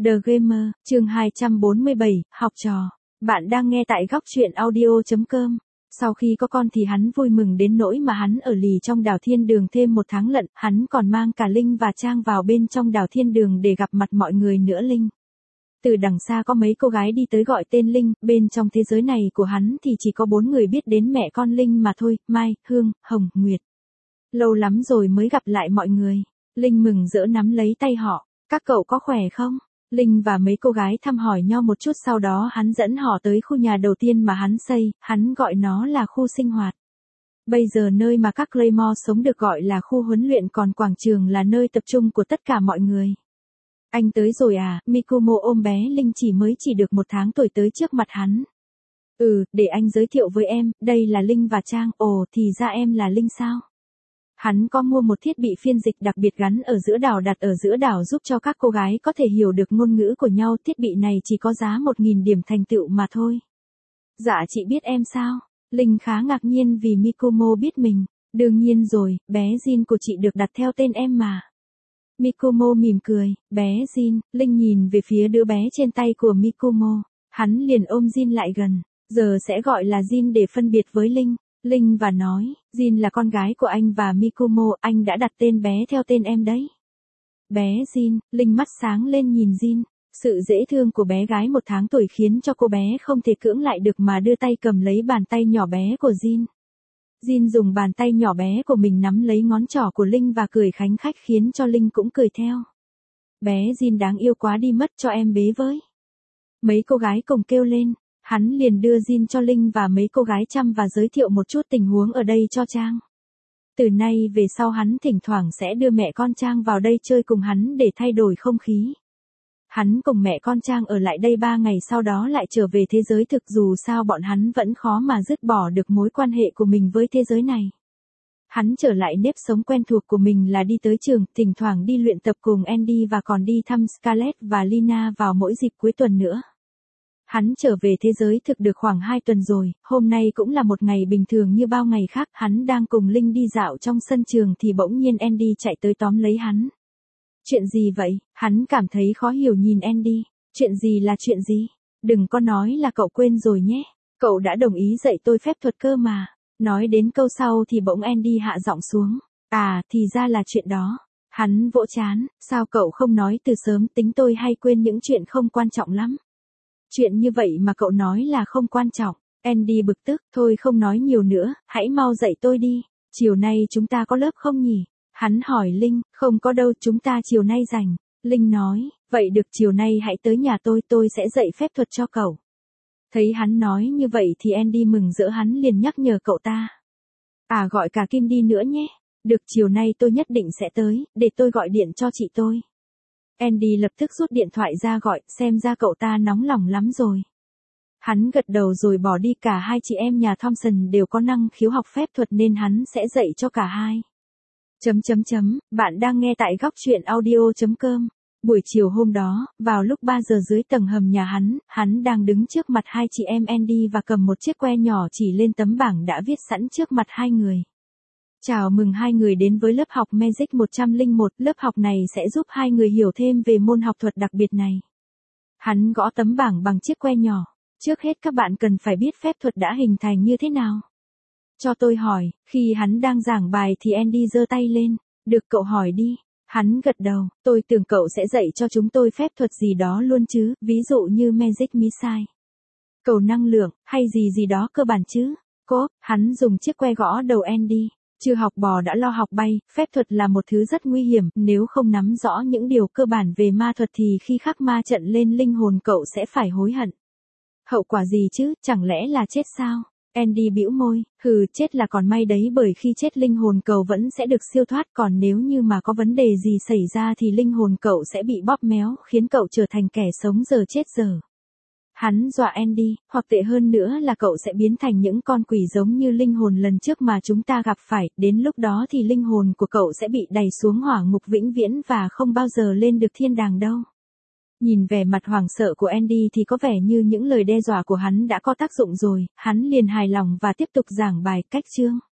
The Gamer, chương 247, học trò. Bạn đang nghe tại góc truyện audio.com. Sau khi có con thì hắn vui mừng đến nỗi mà hắn ở lì trong đảo thiên đường thêm 1 tháng lận, hắn còn mang cả Linh và Trang vào bên trong đảo thiên đường để gặp mặt mọi người nữa. Linh. Từ đằng xa có mấy cô gái đi tới gọi tên Linh, bên trong thế giới này của hắn thì chỉ có 4 người biết đến mẹ con Linh mà thôi, Mai, Hương, Hồng, Nguyệt. Lâu lắm rồi mới gặp lại mọi người. Linh mừng rỡ nắm lấy tay họ. Các cậu có khỏe không? Linh và mấy cô gái thăm hỏi nhau một chút, sau đó hắn dẫn họ tới khu nhà đầu tiên mà hắn xây, hắn gọi nó là khu sinh hoạt. Bây giờ nơi mà các Claymore sống được gọi là khu huấn luyện, còn quảng trường là nơi tập trung của tất cả mọi người. Anh tới rồi à? Mikumo ôm bé Linh chỉ được 1 tháng tuổi tới trước mặt hắn. Để anh giới thiệu với em, đây là Linh và Trang. Ồ, thì ra em là Linh sao? Hắn có mua một thiết bị phiên dịch đặc biệt gắn ở giữa đảo, đặt ở giữa đảo giúp cho các cô gái có thể hiểu được ngôn ngữ của nhau. Thiết bị này chỉ có giá 1.000 điểm thành tựu mà thôi. Dạ chị biết em sao? Linh khá ngạc nhiên vì Mikumo biết mình. Đương nhiên rồi, bé Jin của chị được đặt theo tên em mà. Mikumo mỉm cười, bé Jin. Linh nhìn về phía đứa bé trên tay của Mikumo. Hắn liền ôm Jin lại gần. Giờ sẽ gọi là Jin để phân biệt với Linh. Linh và nói, Jin là con gái của anh và Mikumo, anh đã đặt tên bé theo tên em đấy. Bé Jin, Linh mắt sáng lên nhìn Jin. Sự dễ thương của bé gái 1 tháng tuổi khiến cho cô bé không thể cưỡng lại được mà đưa tay cầm lấy bàn tay nhỏ bé của Jin. Jin dùng bàn tay nhỏ bé của mình nắm lấy ngón trỏ của Linh và cười khánh khách khiến cho Linh cũng cười theo. Bé Jin đáng yêu quá đi mất, cho em bế với. Mấy cô gái cùng kêu lên. Hắn liền đưa Jin cho Linh và mấy cô gái chăm và giới thiệu một chút tình huống ở đây cho Trang. Từ nay về sau hắn thỉnh thoảng sẽ đưa mẹ con Trang vào đây chơi cùng hắn để thay đổi không khí. Hắn cùng mẹ con Trang ở lại đây 3 ngày, sau đó lại trở về thế giới thực, dù sao bọn hắn vẫn khó mà dứt bỏ được mối quan hệ của mình với thế giới này. Hắn trở lại nếp sống quen thuộc của mình là đi tới trường, thỉnh thoảng đi luyện tập cùng Andy và còn đi thăm Scarlett và Lina vào mỗi dịp cuối tuần nữa. Hắn trở về thế giới thực được khoảng 2 tuần rồi, hôm nay cũng là một ngày bình thường như bao ngày khác. Hắn đang cùng Linh đi dạo trong sân trường thì bỗng nhiên Andy chạy tới tóm lấy hắn. Chuyện gì vậy? Hắn cảm thấy khó hiểu nhìn Andy. Chuyện gì là chuyện gì? Đừng có nói là cậu quên rồi nhé. Cậu đã đồng ý dạy tôi phép thuật cơ mà. Nói đến câu sau thì bỗng Andy hạ giọng xuống. À, thì ra là chuyện đó. Hắn vỗ trán, sao cậu không nói từ sớm, tính tôi hay quên những chuyện không quan trọng lắm. Chuyện như vậy mà cậu nói là không quan trọng. Andy bực tức, thôi không nói nhiều nữa, hãy mau dạy tôi đi. Chiều nay chúng ta có lớp không nhỉ? Hắn hỏi Linh, không có đâu, chúng ta chiều nay rảnh. Linh nói, vậy được, chiều nay hãy tới nhà tôi sẽ dạy phép thuật cho cậu. Thấy hắn nói như vậy thì Andy mừng rỡ, hắn liền nhắc nhở cậu ta. À, gọi cả Kim đi nữa nhé. Được, chiều nay tôi nhất định sẽ tới, để tôi gọi điện cho chị tôi. Andy lập tức rút điện thoại ra gọi, xem ra cậu ta nóng lòng lắm rồi. Hắn gật đầu rồi bỏ đi. Cả hai chị em nhà Thompson đều có năng khiếu học phép thuật nên hắn sẽ dạy cho cả hai. Bạn đang nghe tại góc truyện audio.com. Buổi chiều hôm đó, vào lúc 3 giờ dưới tầng hầm nhà hắn đang đứng trước mặt hai chị em Andy và cầm một chiếc que nhỏ chỉ lên tấm bảng đã viết sẵn trước mặt hai người. Chào mừng hai người đến với lớp học Magic 101, lớp học này sẽ giúp hai người hiểu thêm về môn học thuật đặc biệt này. Hắn gõ tấm bảng bằng chiếc que nhỏ. Trước hết các bạn cần phải biết phép thuật đã hình thành như thế nào. Cho tôi hỏi, khi hắn đang giảng bài thì Andy giơ tay lên. Được, cậu hỏi đi. Hắn gật đầu, tôi tưởng cậu sẽ dạy cho chúng tôi phép thuật gì đó luôn chứ, ví dụ như Magic Missile, cầu năng lượng, hay gì đó cơ bản chứ. Hắn dùng chiếc que gõ đầu Andy. Chưa học bò đã lo học bay, phép thuật là một thứ rất nguy hiểm, nếu không nắm rõ những điều cơ bản về ma thuật thì khi khắc ma trận lên linh hồn cậu sẽ phải hối hận. Hậu quả gì chứ, chẳng lẽ là chết sao? Andy bĩu môi, chết là còn may đấy, bởi khi chết linh hồn cậu vẫn sẽ được siêu thoát, còn nếu như mà có vấn đề gì xảy ra thì linh hồn cậu sẽ bị bóp méo, khiến cậu trở thành kẻ sống giờ chết giờ. Hắn dọa Andy, hoặc tệ hơn nữa là cậu sẽ biến thành những con quỷ giống như linh hồn lần trước mà chúng ta gặp phải, đến lúc đó thì linh hồn của cậu sẽ bị đày xuống hỏa ngục vĩnh viễn và không bao giờ lên được thiên đàng đâu. Nhìn vẻ mặt hoảng sợ của Andy thì có vẻ như những lời đe dọa của hắn đã có tác dụng rồi, hắn liền hài lòng và tiếp tục giảng bài. Cách chương